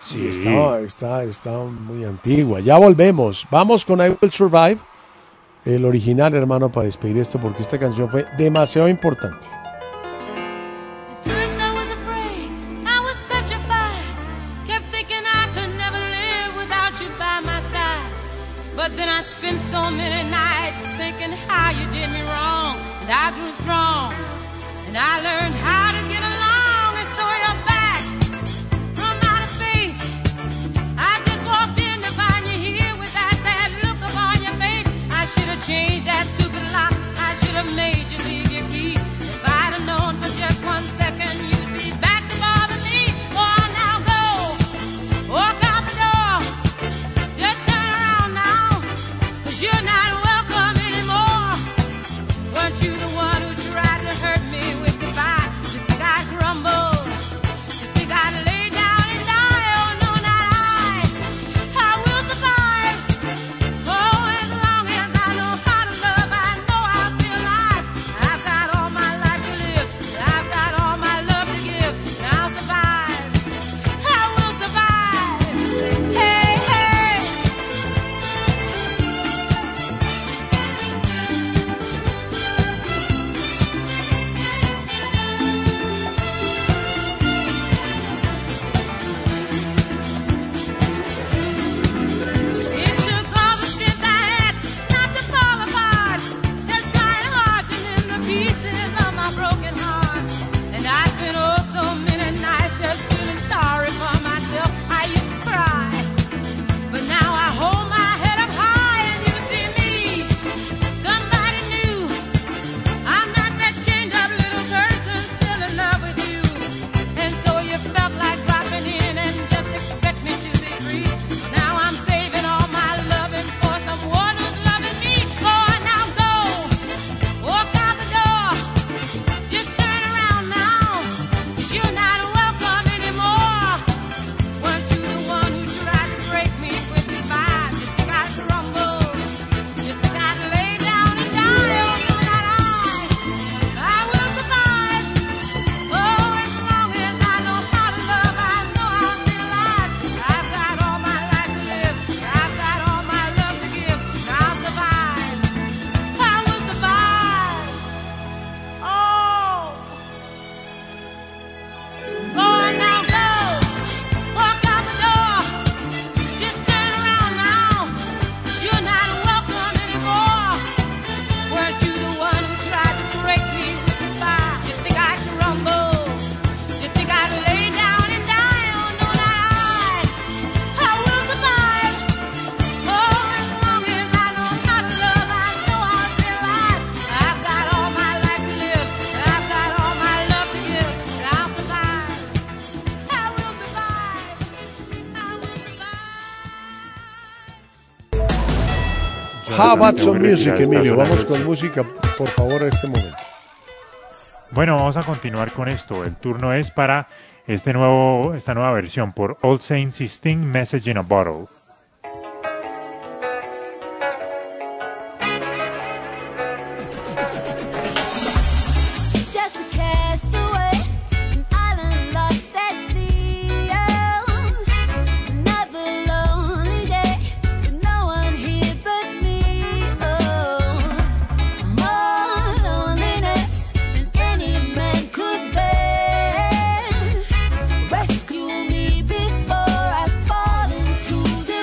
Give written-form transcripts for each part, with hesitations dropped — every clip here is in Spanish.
Sí, está muy antigua. Ya volvemos. Vamos con I Will Survive, el original, hermano, para despedir esto, porque esta canción fue demasiado importante. But then I spent so many nights thinking how you did me wrong. And I grew strong, and I learned how to get along. And so you're back from outer space. I just walked in to find you here with that sad look upon your face. I should have changed that stupid lock. I should have made you leave your key. If I'd have known for just 1 second you'd be back to bother me. Oh, now go, walk out the door. Just turn around now, 'cause you're not welcome anymore. Weren't you the one who tried to hurt me with goodbye? You think I'd crumble? You think I'd lay down and die? Oh no, not I. I will survive. Oh, as long as I know how to love, I know I'll be alive. I've got all my life to live. I've got all my love to give. And I'll survive. I will survive. Hey, hey. It took all the strength I had not to fall apart. They're trying hard to mend the pieces of my broken heart. And I spent oh so many nights just feeling sorry for myself. I used to cry, but now I hold my head up high and you see me. Somebody new. I'm not that chained up little person still in love with you. And so you felt like dropping in and just expect me to be free. Now I'm saving all my loving for someone who's loving me. Go on now, go. Walk out the door. Just turn around now, 'cause you're not welcome anymore. Weren't you the one who tried to break me with goodbye? You think I'd crumble? You think I'd lay down and die? Oh no, not I. I will survive. Oh, as long as I know how to love, I know I'll be alive. I've got all my life to live. I've got all my love to give. I'll survive. I will survive. Oh. Go on now, go. Walk out the door. Just turn around now. You're not welcome anymore. Weren't you the one who tried to break me with goodbye? You think I'd crumble? You think I'd lay down and die? Oh no, not I. I will survive. Oh, as long as I know how to love, I know I'll be alive. I've got all my life to live. I've got all my love to give. And I'll survive. I will survive. I will survive. How about some Tengo que music, retirar esta Emilio? zona Vamos de con los- música, por favor, a este momento. Bueno, vamos a continuar con esto. El turno es para esta nueva versión por All Saints y Sting, Message in a Bottle. Just a castaway, an island lost at sea. Oh, another lonely day with no one here but me. Oh, more loneliness than any man could bear. Rescue me before I fall into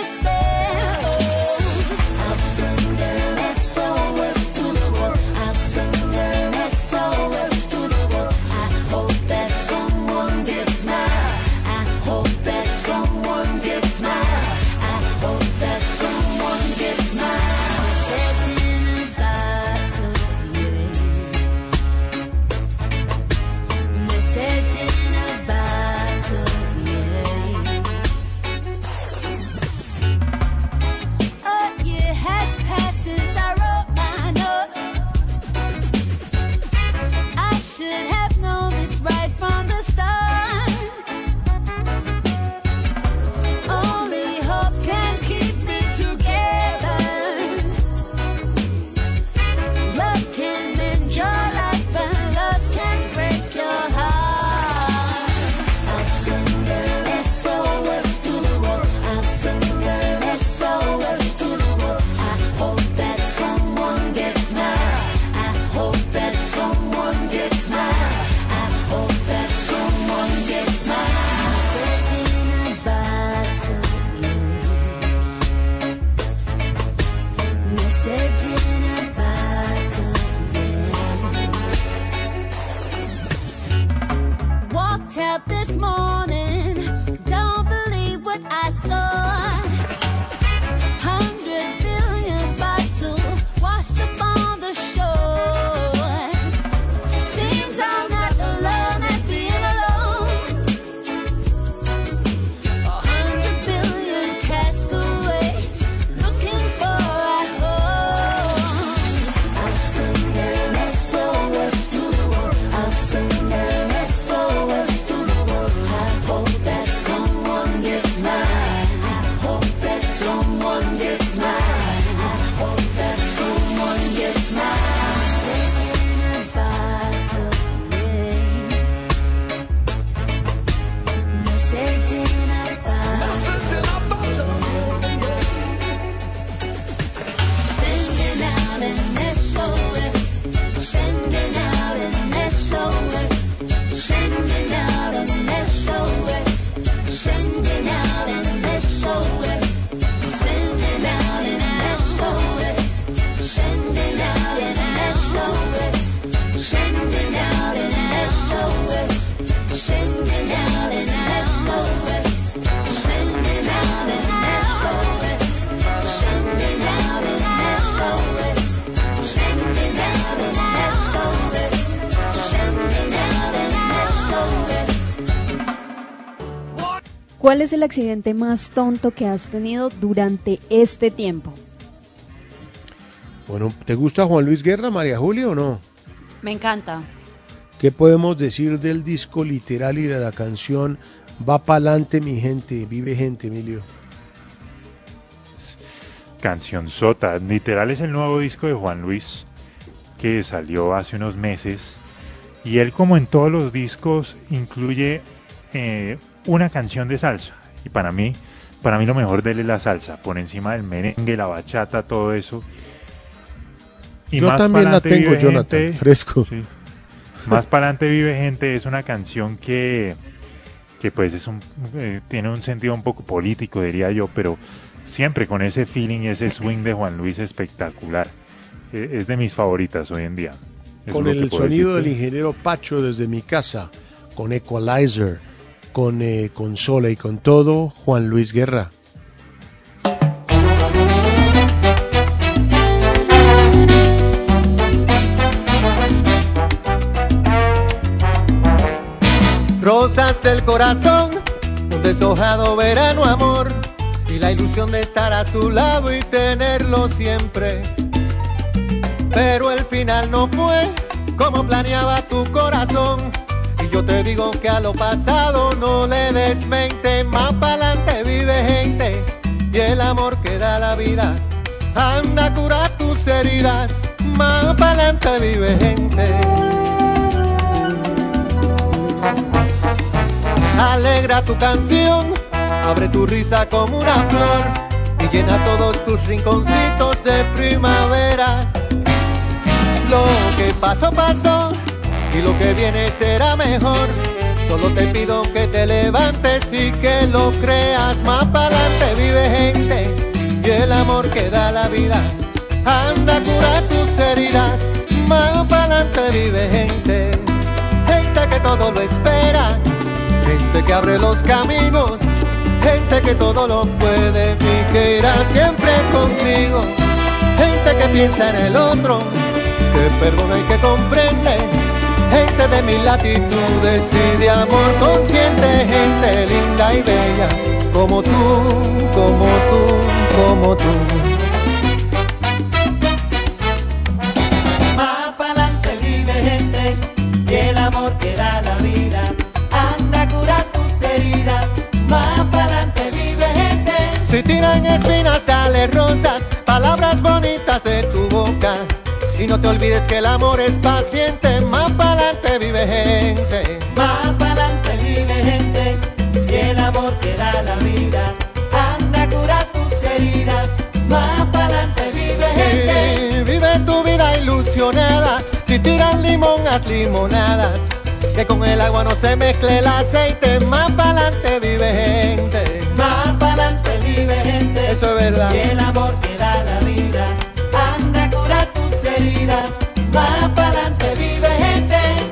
¿Cuál es el accidente más tonto que has tenido durante este tiempo? Bueno, ¿te gusta Juan Luis Guerra, María Julia, o no? Me encanta. ¿Qué podemos decir del disco literal y de la canción Va pa'lante mi gente, vive gente, Emilio? Canción sota. Literal es el nuevo disco de Juan Luis que salió hace unos meses. Y él, como en todos los discos, incluye una canción de salsa. Y para mí lo mejor de él es la salsa. Por encima del merengue, la bachata, todo eso. Y Yo Más también la pa'lante tengo, vive Jonathan, gente, fresco. sí. Más pa'lante vive gente es una canción que pues tiene un sentido un poco político, diría yo, pero siempre con ese feeling y ese swing de Juan Luis espectacular. Es de mis favoritas hoy en día. Eso Con es lo el que puedo sonido del decirte. ingeniero Pacho desde mi casa, con Equalizer, con consola y con todo, Juan Luis Guerra. Rosas del corazón, un deshojado verano amor, y la ilusión de estar a su lado y tenerlo siempre. Pero el final no fue como planeaba tu corazón, y yo te digo que a lo pasado no le des mente. Más pa'lante vive gente, y el amor que da la vida anda a curar tus heridas. Más pa'lante vive gente. Alegra tu canción, abre tu risa como una flor y llena todos tus rinconcitos de primaveras. Lo que pasó, pasó y lo que viene será mejor. Solo te pido que te levantes y que lo creas. Más pa'lante vive gente y el amor que da la vida anda a curar tus heridas. Más pa'lante vive gente, gente que todo lo espera, gente que abre los caminos, gente que todo lo puede y que irá siempre contigo, gente que piensa en el otro, que perdona y que comprende, gente de mil latitudes y de amor consciente, gente linda y bella, como tú, como tú, como tú. Más pa'lante vive gente y el amor que da la vida anda a curar tus heridas. Más pa'lante vive gente. Si tiran espinas, dale rosas, palabras bonitas de tu boca. Y no te olvides que el amor es paciente. Más pa'lante vive gente. Más pa'lante vive gente y el amor que da la vida anda a curar tus heridas. Más pa'lante vive gente. Y vive tu vida ilusionada. Si tiran limón, haz limonadas. Que con el agua no se mezcle el aceite. Más pa'lante vive gente. Más pa'lante vive gente. Eso es verdad. Y el amor que da la vida anda a curar tus heridas. Más pa'lante vive gente.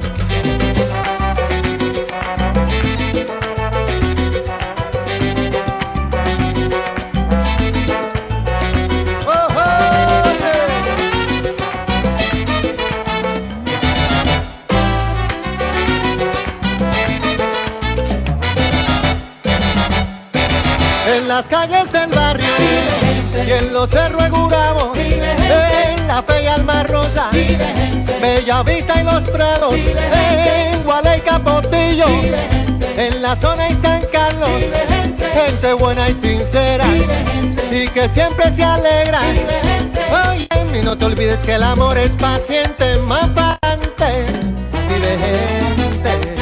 ¡Oh, oh, en las calles del barrio y en los cerros de Gurabo, en la Fe y Alma Rosa, Bella Vista y Los Prados, en Gualey y Capotillo, en la zona de San Carlos, gente buena y sincera y que siempre se alegra. Oye, y no te olvides que el amor es paciente. Más pa'lante vive gente.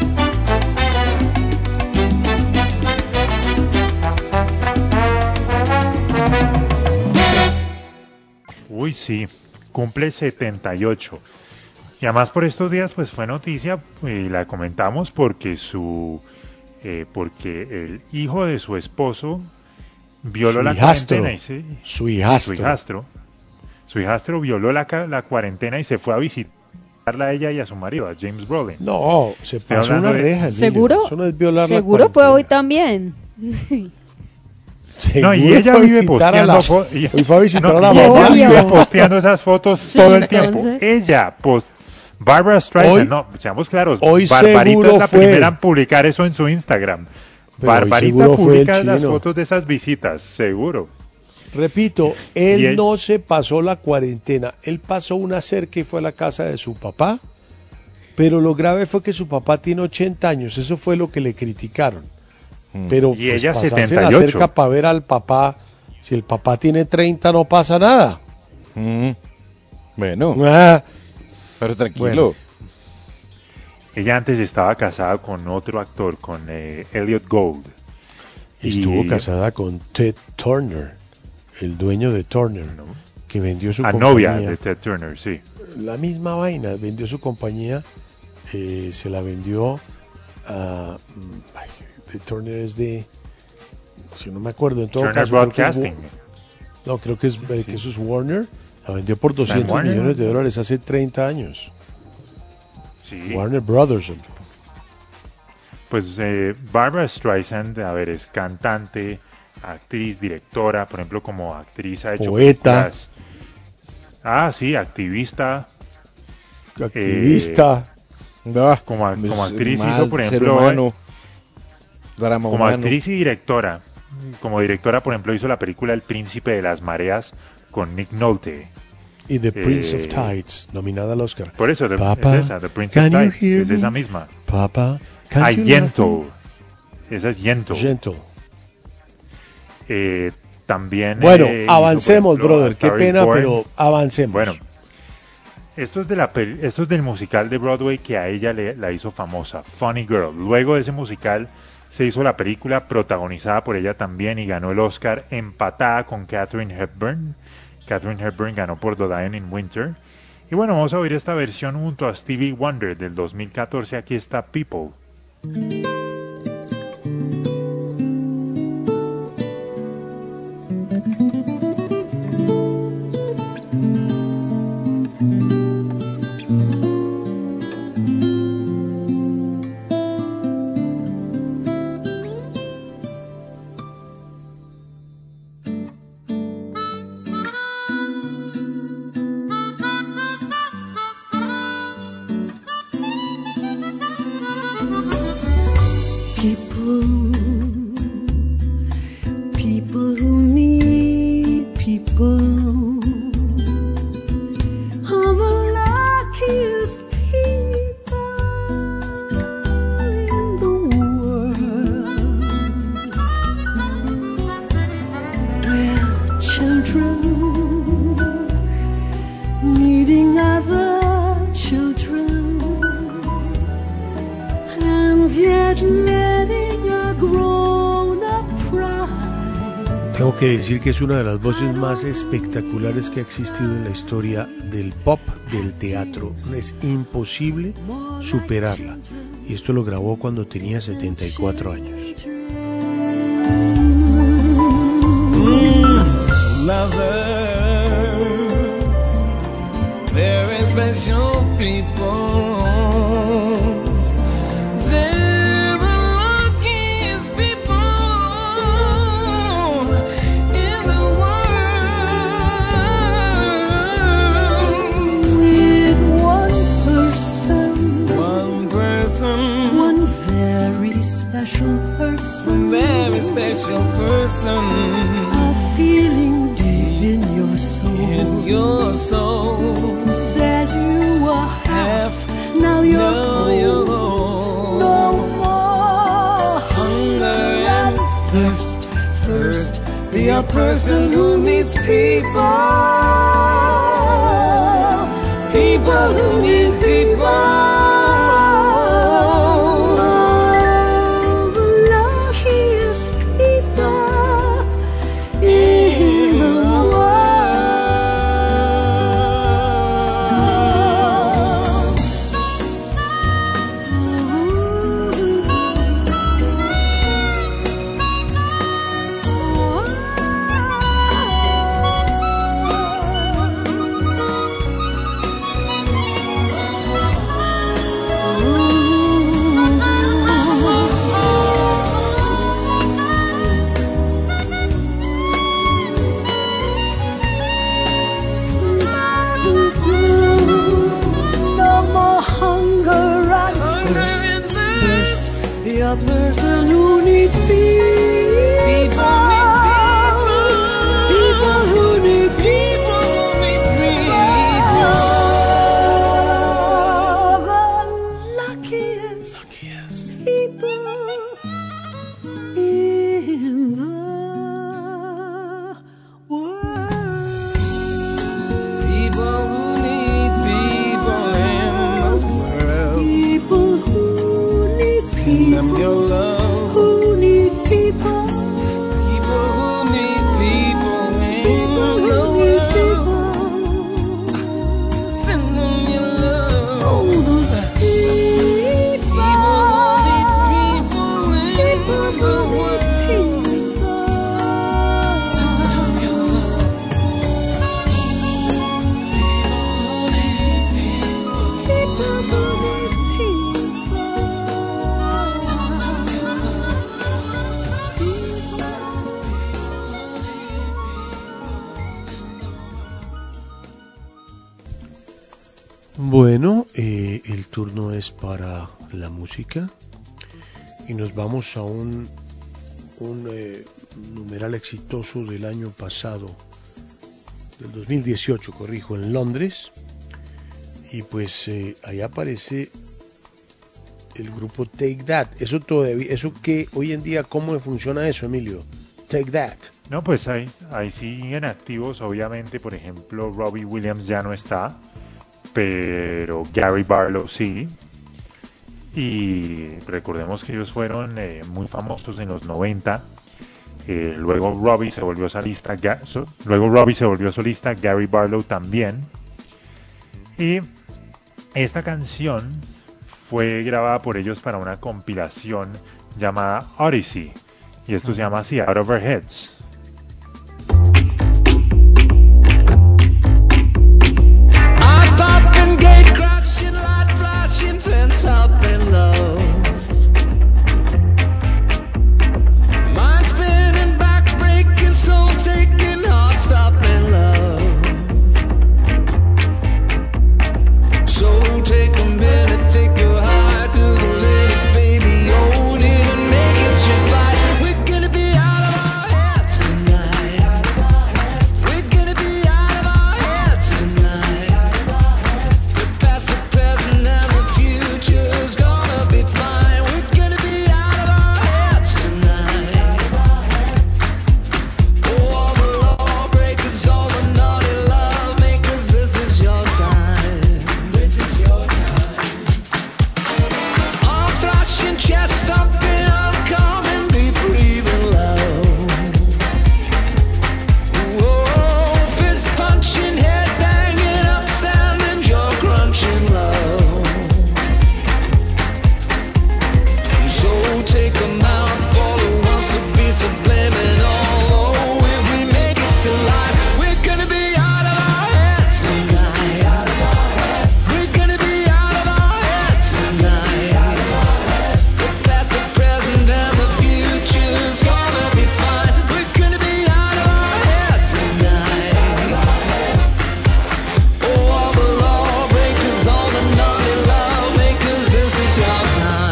Uy, sí, cumple 78. Y además por estos días pues fue noticia y la comentamos porque porque el hijo de su esposo violó la cuarentena y Su hijastro. su hijastro violó la cuarentena y se fue a visitarla a ella y a su marido, a James Brolin. No, se Estoy pasó hablando una de- reja. ¿Seguro? Eso no es violar la Seguro fue cuarentena. hoy también. No, y Seguro ella fue a vive visitar a posteando la- fotos. Hoy fue a visitar a la y ella mamá. vive posteando esas fotos Sí, todo el tiempo. entonces. Ella Barbara Streisand, Hoy- no, seamos claros, hoy Barbarito seguro es la fue. primera en publicar eso en su Instagram. Pero ahí Barbarita seguro fue el publica las chino. fotos de esas visitas, seguro. Repito, Y él él- no se pasó la cuarentena. Él pasó una cerca y fue a la casa de su papá. Pero lo grave fue que su papá tiene 80 años. Eso fue lo que le criticaron. Pero Y ella pasarse la 78. cerca para ver al papá. Si el papá tiene 30 no pasa nada. Bueno, Ah, pero tranquilo. Bueno. Ella antes estaba casada con otro actor, con Elliot Gould. estuvo Y- casada con Ted Turner, el dueño de Turner, que vendió su A compañía. novia de Ted Turner, sí. La misma vaina, vendió su compañía, se la vendió a... de Turner es de... Si no me acuerdo, en todo Turner caso... creo que es Broadcasting. no, creo que, que eso es Warner. La vendió por 200 Warner. millones de dólares hace 30 años. Sí. Warner Brothers. Pues Barbra Streisand, a ver, es cantante, actriz, directora, por ejemplo, como actriz ha hecho Poeta. películas. Ah, sí, activista. Activista. Ah, Como es actriz mal hizo, por ser ejemplo, humano, drama como humano. actriz y directora. Como directora, por ejemplo, hizo la película El Príncipe de las Mareas con Nick Nolte. Y The Prince of Eh, Tides, nominada al Oscar. Por eso, Papa, es esa, The Prince of can you Tides, hear es esa me? misma. Papa, can Ah, you Yentl. love Esa es Yentl. me? Gentle. También. Bueno, hizo, avancemos, por ejemplo, brother. A Qué Star is pena, Born. pero avancemos. Bueno, esto es del musical de Broadway que a ella la hizo famosa, Funny Girl. Luego de ese musical se hizo la película protagonizada por ella también y ganó el Oscar empatada con Katharine Hepburn. Katharine Hepburn ganó por The Lion in Winter. Y bueno, vamos a oír esta versión junto a Stevie Wonder del 2014. Aquí está People. People who need people are the luckiest people in the world. We're children needing other children, and yet letting a grown-up cry. Tengo que decir que es una de las voces más espectaculares que ha existido en la historia del pop, del teatro. Es imposible superarla. Y esto lo grabó cuando tenía 74 años. Lovers, very special people. They're the luckiest people in the world. With one person, one very special person, a feeling deep in your soul, says you were half, now you're whole. No more hunger and thirst. Be a person who needs people. People who need people. The luckiest people in the world. Bueno, el turno es para la música y nos vamos a un numeral exitoso del año pasado, del 2018, corrijo, en Londres, y pues ahí aparece el grupo Take That. Eso que hoy en día, ¿cómo funciona eso, Emilio? Take That. No, pues ahí siguen activos, obviamente. Por ejemplo, Robbie Williams ya no está, pero Gary Barlow sí. Y recordemos que ellos fueron muy famosos en los 90. Luego Robbie se volvió solista, Gary Barlow también. Y esta canción fue grabada por ellos para una compilación llamada Odyssey. Y esto se llama así, Out of Our Heads. Popping gate crashing, light flashing, fence up in love. Mind spinning, back breaking, soul taking, heart stopping love. So take a minute, take your heart to the limit, baby, own it and make it your fight. We're gonna be out of our heads tonight. We're gonna be out of our heads tonight. The past, the present, and the future's gonna be fine. We're gonna be out of our heads tonight. Oh, all the lawbreakers, all the naughty love makers, this is your time. This is your time. Arm thrashing, chest thumping, I'm coming, deep breathing low. Whoa, fist punching, head banging, upstanding, jaw crunching low. So take a mouthful who wants to be subliminal. Oh, if we make it to life, we're gonna be out of our heads tonight. We're gonna be out of our heads tonight. The past, the present, and the future's gonna be fine. We're gonna be out of our heads tonight. Oh, all the lawbreakers, all the naughty love makers, this is your time.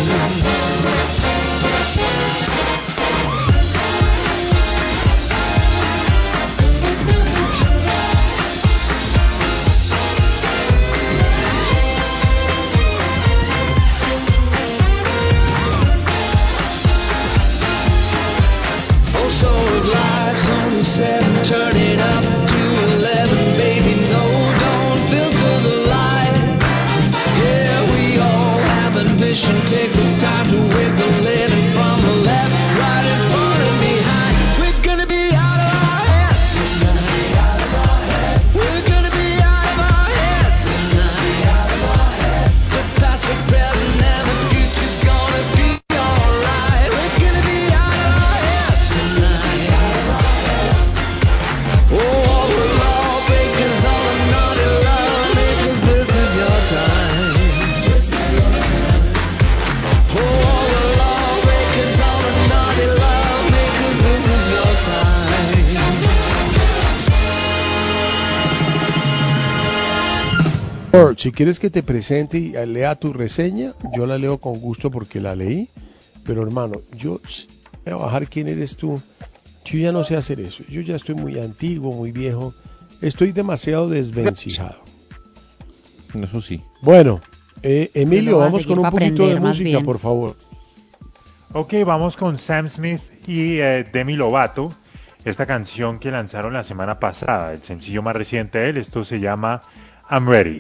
Oh, so if life's only 7, turn it up to 11, baby, no, don't filter the light. Yeah, we all have ambition, take the time to wiggle it in from the left, right, in front and behind. We're gonna be out of our heads tonight. We're gonna be out of our heads tonight. The past, the present, and the future's gonna be alright. We're gonna be out of our heads tonight. Oh, all the lawbreakers, all the naughty love makers, this is your time. This is your time. Oh, all the lawbreakers, all the naughty love makers, this is your time. Si quieres que te presente y lea tu reseña, yo la leo con gusto porque la leí, pero hermano, yo voy a bajar quién eres tú. Yo ya no sé hacer eso, yo ya estoy muy antiguo, muy viejo, estoy demasiado desvencijado. Eso sí. Bueno, Emilio, Yo no voy a vamos seguir con un pa' poquito de aprender, más música, bien. por favor. Ok, vamos con Sam Smith y Demi Lovato. Esta canción que lanzaron la semana pasada, el sencillo más reciente de él, esto se llama I'm Ready.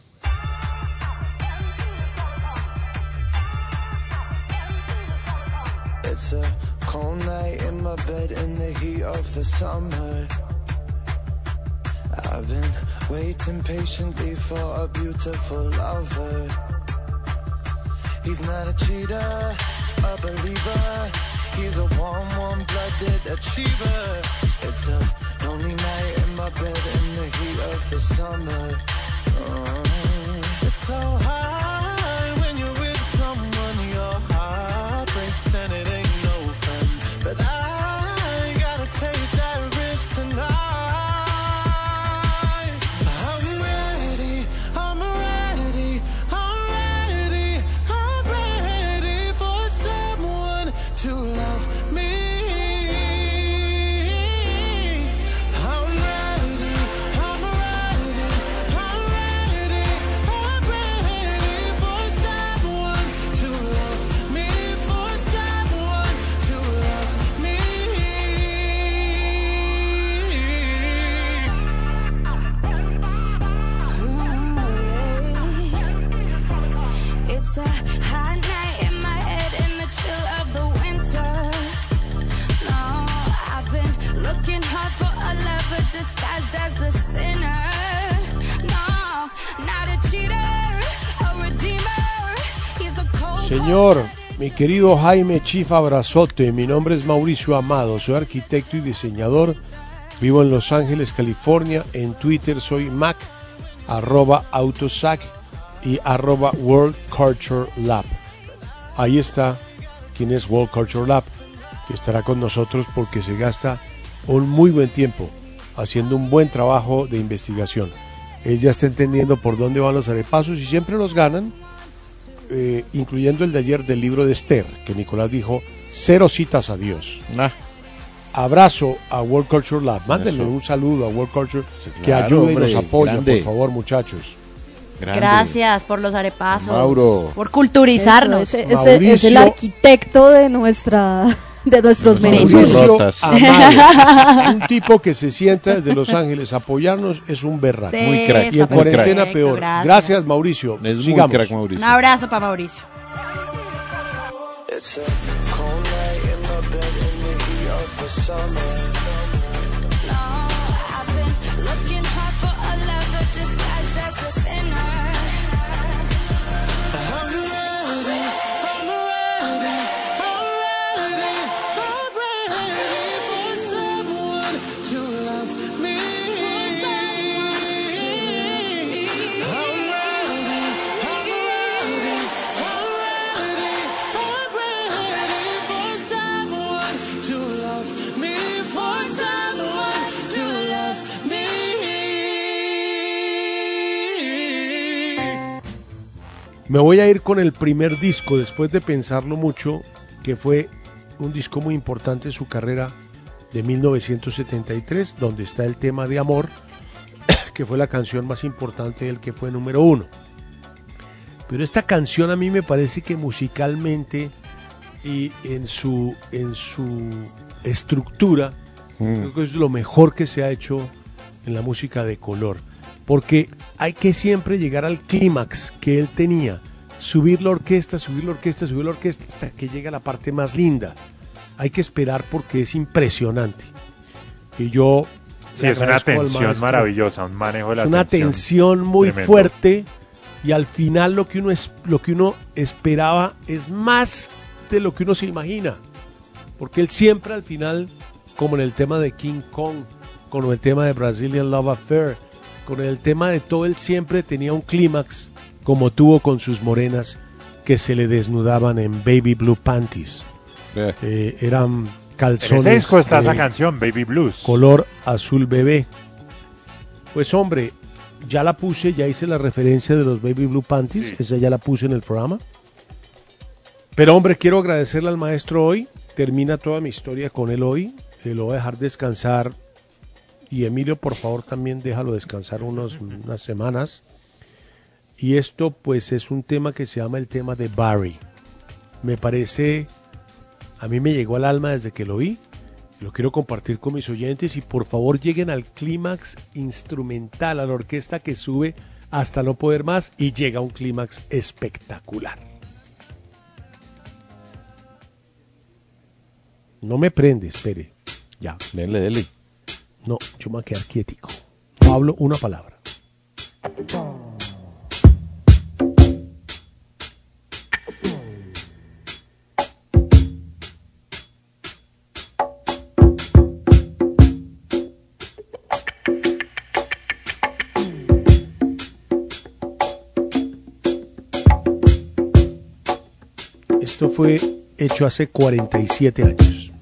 It's a cold night in my bed in the heat of the summer. I've been waiting patiently for a beautiful lover. He's not a cheater, a believer. He's a warm, warm-blooded achiever. It's a lonely night in my bed in the heat of the summer. It's so hard when you're with someone, your heart breaks and it ain't no fun. But I gotta take that risk tonight. I'm ready, I'm ready. disguised as a sinner. No, not a cheater, a redeemer. He's a cold Señor, mi querido Jaime Chifa Abrazote, mi nombre es Mauricio Amado, soy arquitecto y diseñador, vivo en Los Ángeles, California, en Twitter soy Mac, @autosac y @World Culture Lab. Ahí está quien es World Culture Lab, que estará con nosotros porque se gasta un muy buen tiempo haciendo un buen trabajo de investigación. Él ya está entendiendo por dónde van los arepasos y siempre los ganan, incluyendo el de ayer del libro de Esther, que Nicolás dijo, 0 citas a Dios. Abrazo a World Culture Lab. Mándenle un saludo a World Culture, que claro, ayude hombre, y nos apoya, grande. por favor, muchachos. Grande. Gracias por los arepasos, Mauro. por culturizarnos. Eso, Mauricio. es el arquitecto de nuestros merengues. Mauricio rotas. Amado, un tipo que se sienta desde Los Ángeles a apoyarnos, es un berraco. Sí, Muy crack. Y en está cuarentena perfecto, peor. Gracias, Mauricio. Es muy Sigamos. crack, Mauricio. Un abrazo para Mauricio. It's a cold night in my bed in the heat of the summer. No, I've been looking hard for a lover disguised as a sinner. Me voy a ir con el primer disco, después de pensarlo mucho, que fue un disco muy importante en su carrera de 1973, donde está el tema de Amor, que fue la canción más importante del que fue número 1. Pero esta canción a mí me parece que musicalmente y en su estructura, creo que es lo mejor que se ha hecho en la música de color. Porque hay que siempre llegar al clímax que él tenía, subir la orquesta, hasta que llega la parte más linda. Hay que esperar porque es impresionante. Y yo Sí, le es una agradezco al tensión maestro. maravillosa, un manejo de la Es una tensión tensión muy tremendo. fuerte y al final lo que uno esperaba es más de lo que uno se imagina. Porque él siempre al final, como en el tema de King Kong, como el tema de Brazilian Love Affair, con el tema de todo, él siempre tenía un clímax, como tuvo con sus morenas que se le desnudaban en Baby Blue Panties. Eran En calzones ese disco está esa de canción, Baby Blues. color azul bebé. Pues hombre, ya la puse, ya hice la referencia de los Baby Blue Panties, Sí. esa ya la puse en el programa. Pero hombre, quiero agradecerle al maestro hoy, termina toda mi historia con él hoy, lo voy a dejar descansar. Y Emilio, por favor, también déjalo descansar unas semanas. Y esto, pues, es un tema que se llama el tema de Barry. Me parece, a mí me llegó al alma desde que lo vi. Lo quiero compartir con mis oyentes y por favor lleguen al clímax instrumental, a la orquesta que sube hasta no poder más y llega a un clímax espectacular. No me prende, espere. Ya. Dele. No, yo me voy a quedar quietico. No hablo una palabra. Esto fue hecho hace 47 años.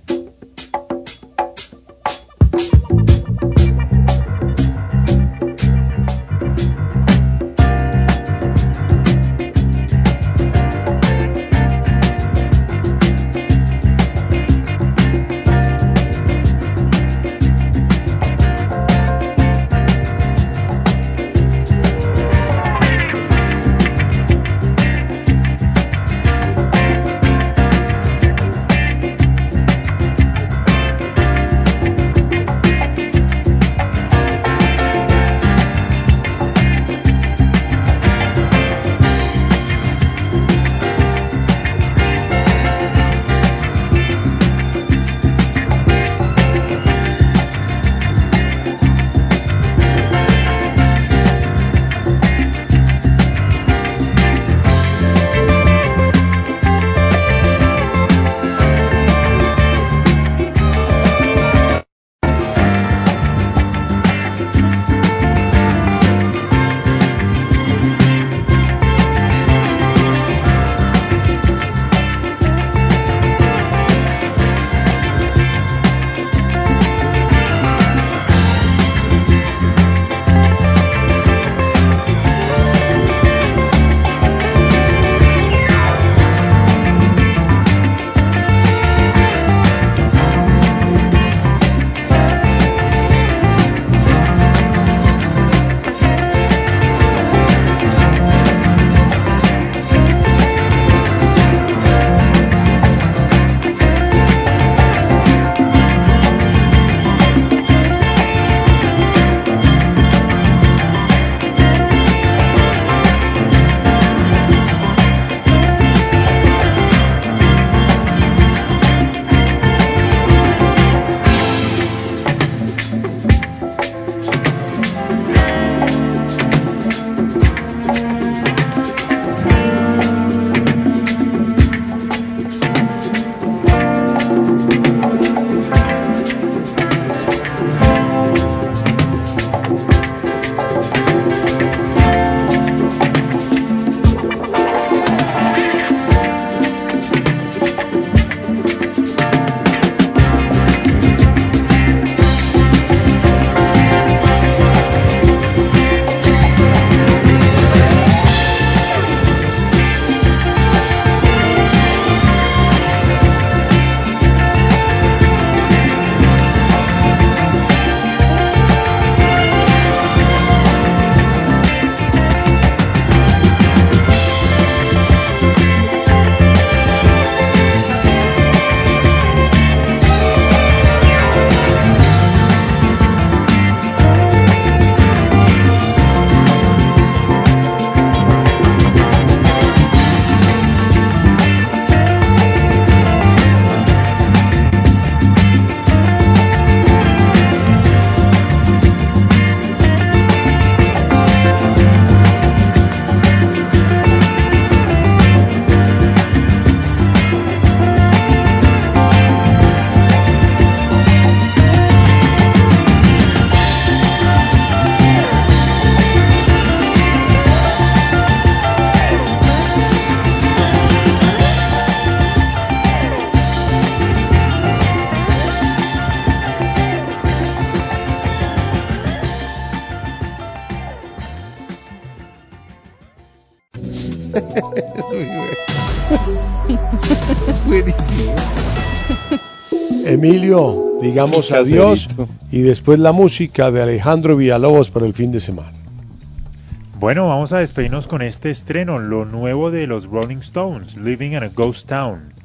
Buenísimo. Emilio, digamos Qué adiós caserito. y después la música de Alejandro Villalobos para el fin de semana. Bueno, vamos a despedirnos con este estreno, lo nuevo de los Rolling Stones, Living in a Ghost Town.